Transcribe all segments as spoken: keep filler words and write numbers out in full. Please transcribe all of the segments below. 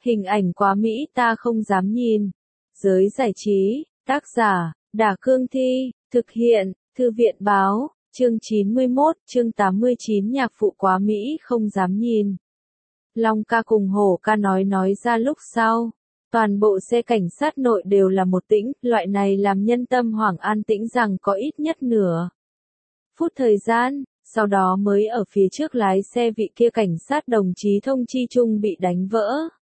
Hình ảnh quá mỹ ta không dám nhìn. Giới giải trí, tác giả, Đả Cương Thi, thực hiện, Thư viện Báo, chương chín mươi mốt, chương tám mươi chín nhạc phụ quá mỹ không dám nhìn. Long ca cùng Hổ ca nói nói ra lúc sau. Toàn bộ xe cảnh sát nội đều là một tĩnh, loại này làm nhân tâm hoảng an tĩnh rằng có ít nhất nửa phút thời gian, sau đó mới ở phía trước lái xe vị kia cảnh sát đồng chí thông chi chung bị đánh vỡ.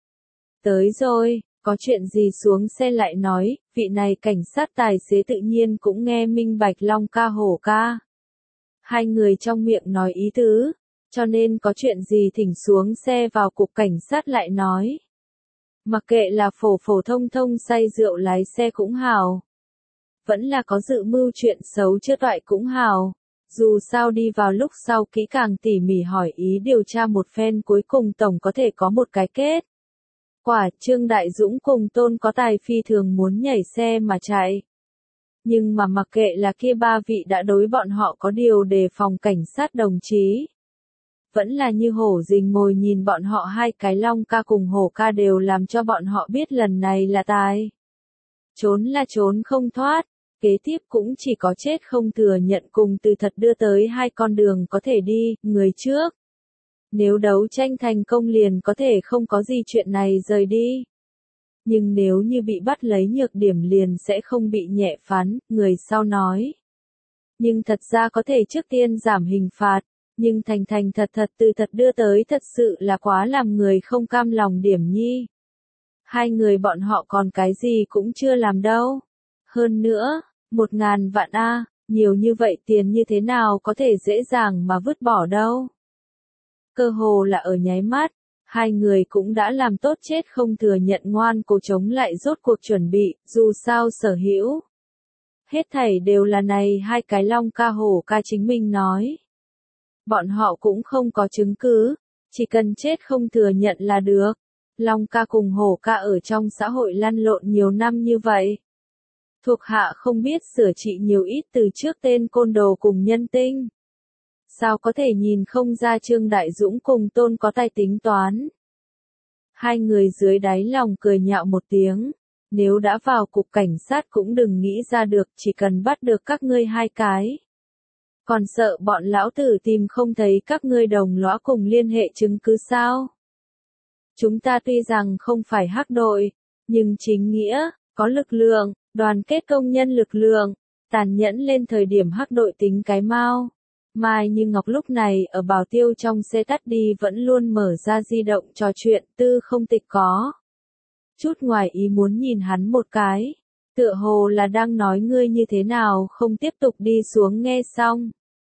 Tới rồi, có chuyện gì xuống xe lại nói, vị này cảnh sát tài xế tự nhiên cũng nghe minh bạch Long ca Hổ ca. Hai người trong miệng nói ý tứ, cho nên có chuyện gì thỉnh xuống xe vào cục cảnh sát lại nói. Mặc kệ là phổ phổ thông thông say rượu lái xe cũng hào. Vẫn là có dự mưu chuyện xấu chưa toại cũng hào. Dù sao đi vào lúc sau kỹ càng tỉ mỉ hỏi ý điều tra một phen cuối cùng tổng có thể có một cái kết. Quả Trương Đại Dũng cùng Tôn có tài phi thường muốn nhảy xe mà chạy. Nhưng mà mặc kệ là kia ba vị đã đối bọn họ có điều đề phòng cảnh sát đồng chí. Vẫn là như hổ rình ngồi nhìn bọn họ hai cái Long ca cùng Hổ ca đều làm cho bọn họ biết lần này là tài. Trốn là trốn không thoát, kế tiếp cũng chỉ có chết không thừa nhận cùng từ thật đưa tới hai con đường có thể đi, người trước. Nếu đấu tranh thành công liền có thể không có gì chuyện này rời đi. Nhưng nếu như bị bắt lấy nhược điểm liền sẽ không bị nhẹ phán, người sau nói. Nhưng thật ra có thể trước tiên giảm hình phạt. Nhưng thành thành thật thật từ thật đưa tới thật sự là quá làm người không cam lòng điểm nhi. Hai người bọn họ còn cái gì cũng chưa làm đâu. Hơn nữa, một ngàn vạn a, nhiều như vậy tiền như thế nào có thể dễ dàng mà vứt bỏ đâu. Cơ hồ là ở nháy mắt, hai người cũng đã làm tốt chết không thừa nhận ngoan cố chống lại rốt cuộc chuẩn bị, dù sao sở hữu. Hết thảy đều là này hai cái Long ca Hổ ca chính mình nói. Bọn họ cũng không có chứng cứ, chỉ cần chết không thừa nhận là được. Long ca cùng Hổ ca ở trong xã hội lăn lộn nhiều năm như vậy. Thuộc hạ không biết sửa trị nhiều ít từ trước tên côn đồ cùng nhân tinh. Sao có thể nhìn không ra Trương Đại Dũng cùng Tôn có tài tính toán. Hai người dưới đáy lòng cười nhạo một tiếng. Nếu đã vào cục cảnh sát cũng đừng nghĩ ra được, chỉ cần bắt được các ngươi hai cái. Còn sợ bọn lão tử tìm không thấy các ngươi đồng lõa cùng liên hệ chứng cứ sao? Chúng ta tuy rằng không phải hắc đội, nhưng chính nghĩa, có lực lượng, đoàn kết công nhân lực lượng, tàn nhẫn lên thời điểm hắc đội tính cái mau. Mai Như Ngọc lúc này ở Bảo Tiêu trong xe tắt đi vẫn luôn mở ra di động trò chuyện, Tư Không Tịch có chút ngoài ý muốn nhìn hắn một cái, tựa hồ là đang nói ngươi như thế nào không tiếp tục đi xuống nghe xong.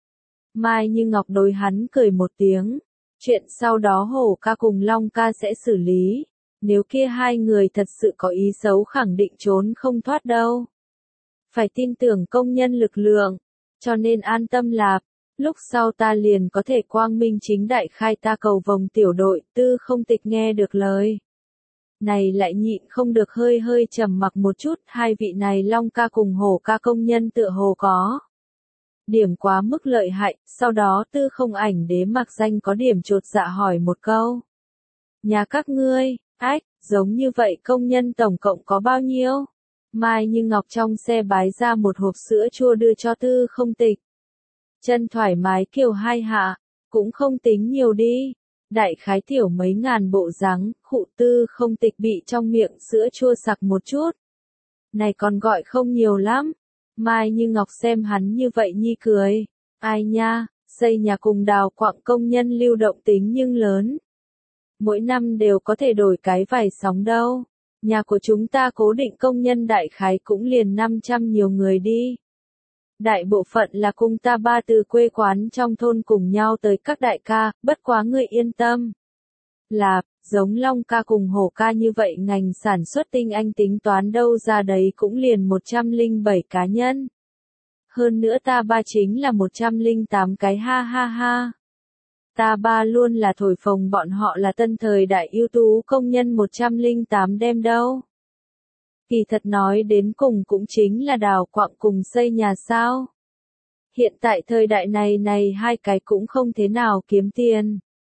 Mai Như Ngọc đối hắn cười một tiếng, chuyện sau đó Hổ ca cùng Long ca sẽ xử lý, nếu kia hai người thật sự có ý xấu khẳng định trốn không thoát đâu. Phải tin tưởng công nhân lực lượng, cho nên an tâm lạp, lúc sau ta liền có thể quang minh chính đại khai ta cầu vồng tiểu đội. Tư Không Tịch nghe được lời này lại nhịn không được hơi hơi trầm mặc một chút, hai vị này Long ca cùng Hổ ca công nhân tựa hồ có điểm quá mức lợi hại, sau đó Tư Không Ảnh Đế mặc danh có điểm chột dạ hỏi một câu. Nhà các ngươi, ách, giống như vậy công nhân tổng cộng có bao nhiêu? Mai Như Ngọc trong xe bái ra một hộp sữa chua đưa cho Tư Không Tịch. Chân thoải mái kiều hai hạ, cũng không tính nhiều đi. Đại khái tiểu mấy ngàn bộ dáng, khụ. Tư Không Tịch bị trong miệng sữa chua sặc một chút. Này còn gọi không nhiều lắm. Mai Như Ngọc xem hắn như vậy nhi cười. Ai nha, xây nhà cùng đào quặng công nhân lưu động tính nhưng lớn. Mỗi năm đều có thể đổi cái vài sóng đâu. Nhà của chúng ta cố định công nhân đại khái cũng liền năm trăm nhiều người đi. Đại bộ phận là cùng ta ba từ quê quán trong thôn cùng nhau tới các đại ca, bất quá người yên tâm. Là, giống Long ca cùng Hổ ca như vậy ngành sản xuất tinh anh tính toán đâu ra đấy cũng liền một trăm lẻ bảy cá nhân. Hơn nữa ta ba chính là một trăm lẻ tám cái ha ha ha. Ta ba luôn là thổi phồng bọn họ là tân thời đại ưu tú công nhân một trăm lẻ tám đem đâu. Kỳ thật nói đến cùng cũng chính là đào quặng cùng xây nhà sao. Hiện tại thời đại này này hai cái cũng không thế nào kiếm tiền.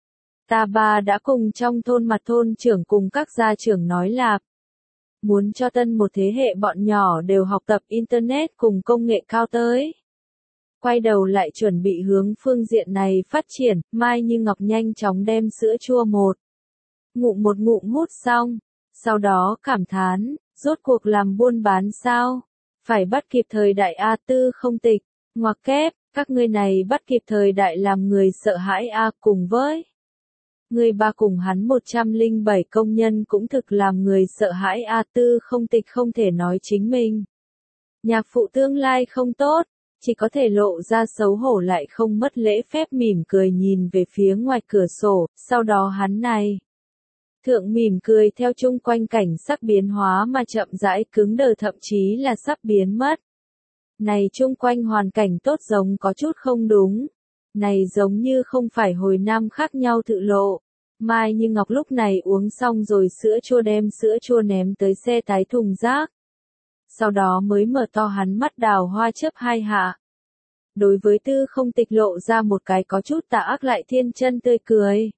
Ta ba đã cùng trong thôn mặt thôn trưởng cùng các gia trưởng nói là muốn cho tân một thế hệ bọn nhỏ đều học tập Internet cùng công nghệ cao tới. Quay đầu lại chuẩn bị hướng phương diện này phát triển, Mai Như Ngọc nhanh chóng đem sữa chua một ngụm một ngụm hút xong, sau đó cảm thán, rốt cuộc làm buôn bán sao? Phải bắt kịp thời đại A Tư không tịch, ngoặc kép, các ngươi này bắt kịp thời đại làm người sợ hãi A cùng với. Người ba cùng hắn một trăm lẻ bảy công nhân cũng thực làm người sợ hãi A Tư không tịch không thể nói chính mình. Nhạc phụ tương lai không tốt, chỉ có thể lộ ra xấu hổ lại không mất lễ phép mỉm cười nhìn về phía ngoài cửa sổ, sau đó hắn này. Thượng mỉm cười theo chung quanh cảnh sắc biến hóa mà chậm rãi cứng đờ thậm chí là sắp biến mất. Này chung quanh hoàn cảnh tốt giống có chút không đúng. Này giống như không phải hồi năm khác nhau tự lộ. Mai Như Ngọc lúc này uống xong rồi sữa chua đem sữa chua ném tới xe tái thùng rác. Sau đó mới mở to hắn mắt đào hoa chớp hai hạ. Đối với Tư không tịch lộ ra một cái có chút tà ác lại thiên chân tươi cười.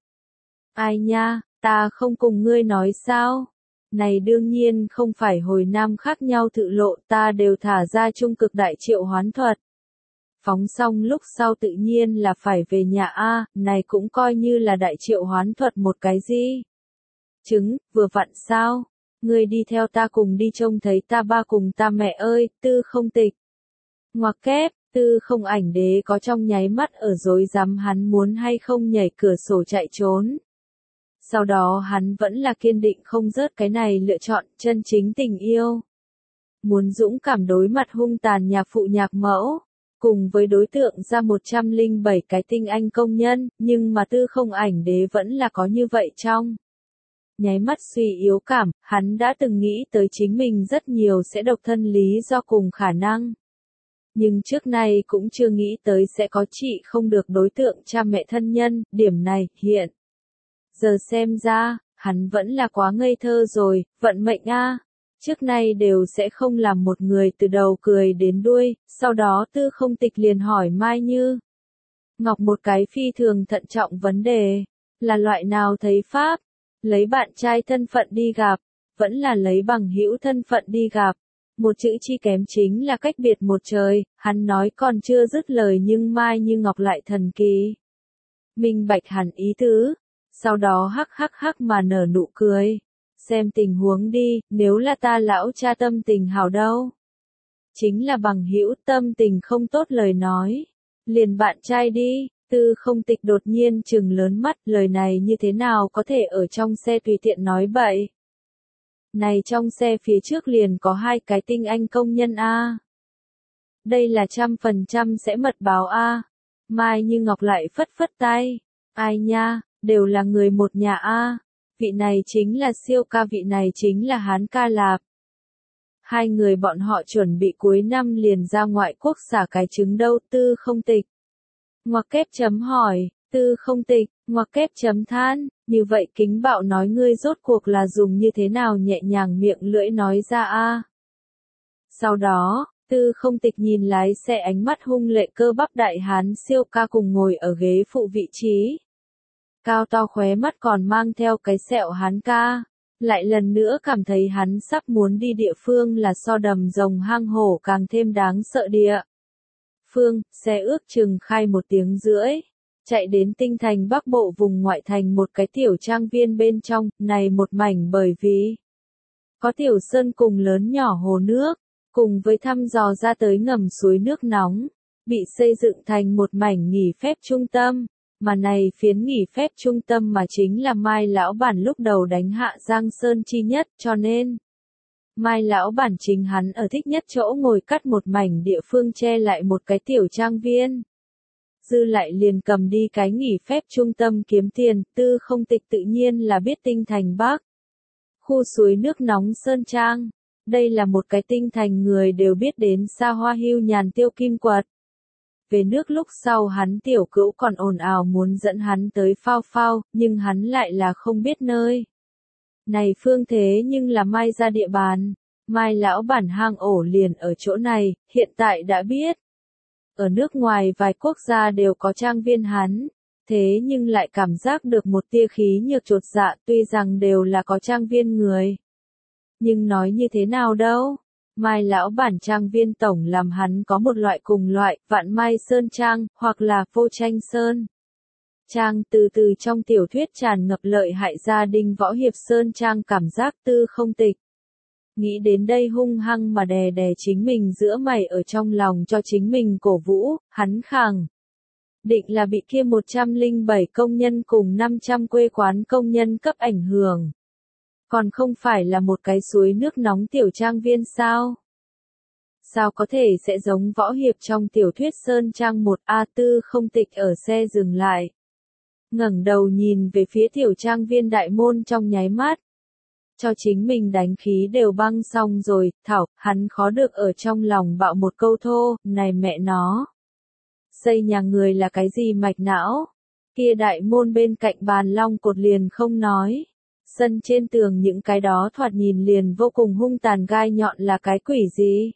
Ai nha, ta không cùng ngươi nói sao? Này đương nhiên không phải hồi năm khác nhau tự lộ ta đều thả ra trung cực đại triệu hoán thuật. Phóng xong lúc sau tự nhiên là phải về nhà A, này cũng coi như là đại triệu hoán thuật một cái gì? Chứng, vừa vặn sao? Ngươi đi theo ta cùng đi trông thấy ta ba cùng ta mẹ ơi, Tư không tịch. Ngoặc kép, Tư không ảnh đế có trong nháy mắt ở dối rắm hắn muốn hay không nhảy cửa sổ chạy trốn. Sau đó hắn vẫn là kiên định không rớt cái này lựa chọn chân chính tình yêu. Muốn dũng cảm đối mặt hung tàn nhạc phụ nhạc mẫu, cùng với đối tượng ra một trăm lẻ bảy cái tinh anh công nhân, nhưng mà Tư không ảnh đế vẫn là có như vậy trong. Nháy mắt suy yếu cảm, hắn đã từng nghĩ tới chính mình rất nhiều sẽ độc thân lý do cùng khả năng. Nhưng trước nay cũng chưa nghĩ tới sẽ có chị không được đối tượng cha mẹ thân nhân, điểm này, hiện. Giờ xem ra, hắn vẫn là quá ngây thơ rồi, vận mệnh a, trước nay đều sẽ không làm một người từ đầu cười đến đuôi, sau đó Tư không tịch liền hỏi Mai Như Ngọc một cái phi thường thận trọng vấn đề, là loại nào thấy pháp, lấy bạn trai thân phận đi gặp, vẫn là lấy bằng hữu thân phận đi gặp, một chữ chi kém chính là cách biệt một trời, hắn nói còn chưa dứt lời nhưng Mai Như Ngọc lại thần kỳ. Minh bạch hẳn ý tứ. Sau đó hắc hắc hắc mà nở nụ cười. Xem tình huống đi, nếu là ta lão cha tâm tình hảo đâu. Chính là bằng hữu tâm tình không tốt lời nói. Liền bạn trai đi, Tư không tịch đột nhiên trừng lớn mắt lời này như thế nào có thể ở trong xe tùy tiện nói bậy. Này trong xe phía trước liền có hai cái tinh anh công nhân A. Đây là trăm phần trăm sẽ mật báo A. Mai Như Ngọc lại phất phất tay. Ai nha. Đều là người một nhà A, vị này chính là siêu ca vị này chính là Hán ca lạp. Hai người bọn họ chuẩn bị cuối năm liền ra ngoại quốc xả cái trứng đâu Tư không tịch. Ngoặc kép chấm hỏi, Tư không tịch, ngoặc kép chấm than, như vậy kính bạo nói ngươi rốt cuộc là dùng như thế nào nhẹ nhàng miệng lưỡi nói ra A. Sau đó, Tư không tịch nhìn lái xe ánh mắt hung lệ cơ bắp đại Hán siêu ca cùng ngồi ở ghế phụ vị trí. Cao to khóe mắt còn mang theo cái sẹo hắn ca, lại lần nữa cảm thấy hắn sắp muốn đi địa phương là so đầm rồng hang hổ càng thêm đáng sợ địa. Phương, xe ước chừng khai một tiếng rưỡi, chạy đến tinh thành bắc bộ vùng ngoại thành một cái tiểu trang viên bên trong, này một mảnh bởi vì có tiểu sơn cùng lớn nhỏ hồ nước, cùng với thăm dò ra tới ngầm suối nước nóng, bị xây dựng thành một mảnh nghỉ phép trung tâm. Mà này phiến nghỉ phép trung tâm mà chính là Mai lão bản lúc đầu đánh hạ Giang Sơn chi nhất cho nên Mai lão bản chính hắn ở thích nhất chỗ ngồi cắt một mảnh địa phương che lại một cái tiểu trang viên. Dư lại liền cầm đi cái nghỉ phép trung tâm kiếm tiền, Tư không tịch tự nhiên là biết tinh thành Bắc. Khu suối nước nóng Sơn Trang, đây là một cái tinh thành người đều biết đến xa hoa hưu nhàn tiêu kim quật. Về nước lúc sau hắn tiểu cữu còn ồn ào muốn dẫn hắn tới phao phao, nhưng hắn lại là không biết nơi. Này phương thế nhưng là Mai ra địa bàn, Mai lão bản hang ổ liền ở chỗ này, hiện tại đã biết. Ở nước ngoài vài quốc gia đều có trang viên hắn, thế nhưng lại cảm giác được một tia khí nhược chột dạ, tuy rằng đều là có trang viên người. Nhưng nói như thế nào đâu, Mai lão bản trang viên tổng làm hắn có một loại cùng loại, Vạn Mai Sơn Trang, hoặc là Phô Tranh Sơn Trang, từ từ trong tiểu thuyết tràn ngập lợi hại gia đình võ hiệp Sơn Trang cảm giác Tư Không Tịch. Nghĩ đến đây hung hăng mà đè đè chính mình giữa mày ở trong lòng cho chính mình cổ vũ, hắn khẳng định là bị kia một trăm lẻ bảy công nhân cùng năm trăm quê quán công nhân cấp ảnh hưởng. Còn không phải là một cái suối nước nóng tiểu trang viên sao? Sao có thể sẽ giống võ hiệp trong tiểu thuyết Sơn Trang một A Tư Không Tịch ở xe dừng lại. Ngẩng đầu nhìn về phía tiểu trang viên đại môn trong nháy mắt. Cho chính mình đánh khí đều băng xong rồi, thảo, hắn khó được ở trong lòng bạo một câu thô, này mẹ nó. Xây nhà người là cái gì mạch não? Kia đại môn bên cạnh bàn long cột liền không nói. Sân trên tường những cái đó thoạt nhìn liền vô cùng hung tàn gai nhọn là cái quỷ gì?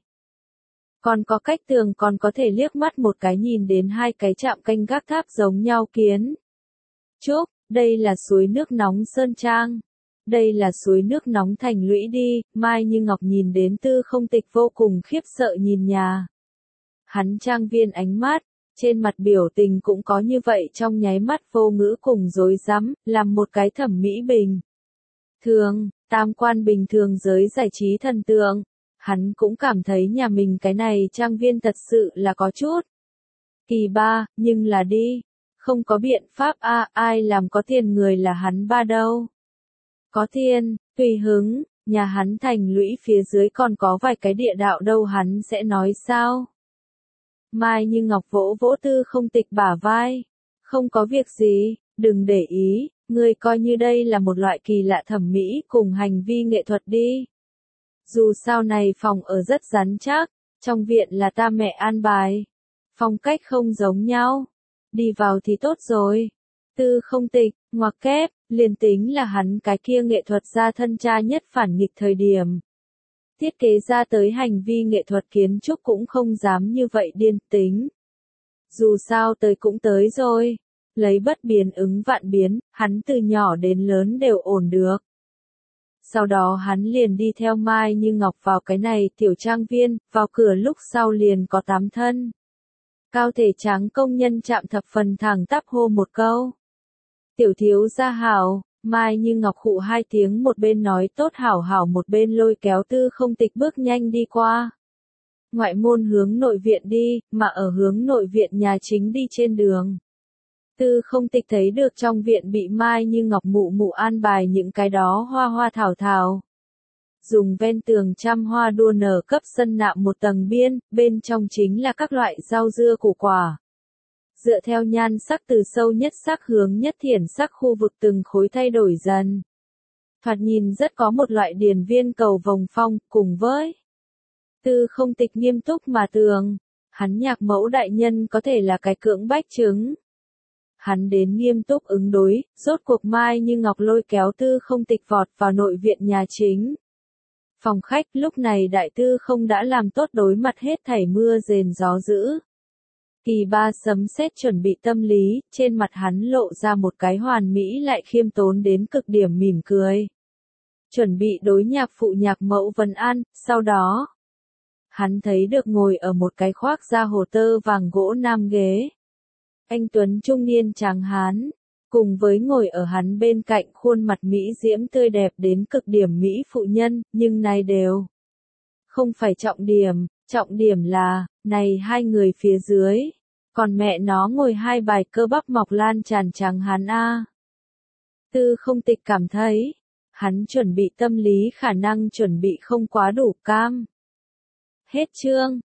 Còn có cách tường còn có thể liếc mắt một cái nhìn đến hai cái chạm canh gác tháp giống nhau kiến. Chúc, đây là suối nước nóng Sơn Trang. Đây là suối nước nóng Thành Lũy đi, Mai Như Ngọc nhìn đến Tư Không Tịch vô cùng khiếp sợ nhìn nhà. Hắn trang viên ánh mắt, trên mặt biểu tình cũng có như vậy trong nháy mắt vô ngữ cùng rối rắm, làm một cái thẩm mỹ bình. Thường, tam quan bình thường giới giải trí thần tượng, hắn cũng cảm thấy nhà mình cái này trang viên thật sự là có chút kỳ ba, nhưng là đi, không có biện pháp a, à, ai làm có tiền người là hắn ba đâu. Có tiền, tùy hứng, nhà hắn Thành Lũy phía dưới còn có vài cái địa đạo đâu hắn sẽ nói sao? Mai Như Ngọc vỗ vỗ Tư Không Tịch bả vai. Không có việc gì, đừng để ý, ngươi coi như đây là một loại kỳ lạ thẩm mỹ cùng hành vi nghệ thuật đi. Dù sao này phòng ở rất rắn chắc, trong viện là ta mẹ an bài. Phong cách không giống nhau. Đi vào thì tốt rồi. Tư Không Tịch, ngoặc kép, liền tính là hắn cái kia nghệ thuật gia thân cha nhất phản nghịch thời điểm. Thiết kế ra tới hành vi nghệ thuật kiến trúc cũng không dám như vậy điên tính. Dù sao tới cũng tới rồi. Lấy bất biến ứng vạn biến, hắn từ nhỏ đến lớn đều ổn được. Sau đó hắn liền đi theo Mai Như Ngọc vào cái này tiểu trang viên, vào cửa lúc sau liền có tám thân. Cao thể trắng công nhân chạm thập phần thẳng tắp hô một câu. Tiểu thiếu gia hảo, Mai Như Ngọc khụ hai tiếng một bên nói tốt hảo hảo một bên lôi kéo Tư Không Tịch bước nhanh đi qua. Ngoại môn hướng nội viện đi, mà ở hướng nội viện nhà chính đi trên đường. Tư Không Tịch thấy được trong viện bị Mai Như Ngọc mụ mụ an bài những cái đó hoa hoa thảo thảo. Dùng ven tường trăm hoa đua nở cấp sân nạm một tầng biên, bên trong chính là các loại rau dưa củ quả. Dựa theo nhan sắc từ sâu nhất sắc hướng nhất thiển sắc khu vực từng khối thay đổi dần. Thoạt nhìn rất có một loại điển viên cầu vồng phong, cùng với Tư Không Tịch nghiêm túc mà tường. Hắn nhạc mẫu đại nhân có thể là cái cưỡng bách chứng. Hắn đến nghiêm túc ứng đối, rốt cuộc Mai Như Ngọc lôi kéo Tư Không Tịch vọt vào nội viện nhà chính. Phòng khách lúc này đại tư không đã làm tốt đối mặt hết thảy mưa rền gió dữ. Kỳ ba sấm sét chuẩn bị tâm lý, trên mặt hắn lộ ra một cái hoàn mỹ lại khiêm tốn đến cực điểm mỉm cười. Chuẩn bị đối nhạc phụ nhạc mẫu vân an, sau đó. Hắn thấy được ngồi ở một cái khoác da hồ tơ vàng gỗ nam ghế. Anh Tuấn trung niên tráng hán, cùng với ngồi ở hắn bên cạnh khuôn mặt mỹ diễm tươi đẹp đến cực điểm mỹ phụ nhân, nhưng này đều không phải trọng điểm, trọng điểm là, này hai người phía dưới, còn mẹ nó ngồi hai bài cơ bắp mọc lan tràn trắng hán a. Tư Không Tịch cảm thấy, hắn chuẩn bị tâm lý khả năng chuẩn bị không quá đủ cam. Hết chương.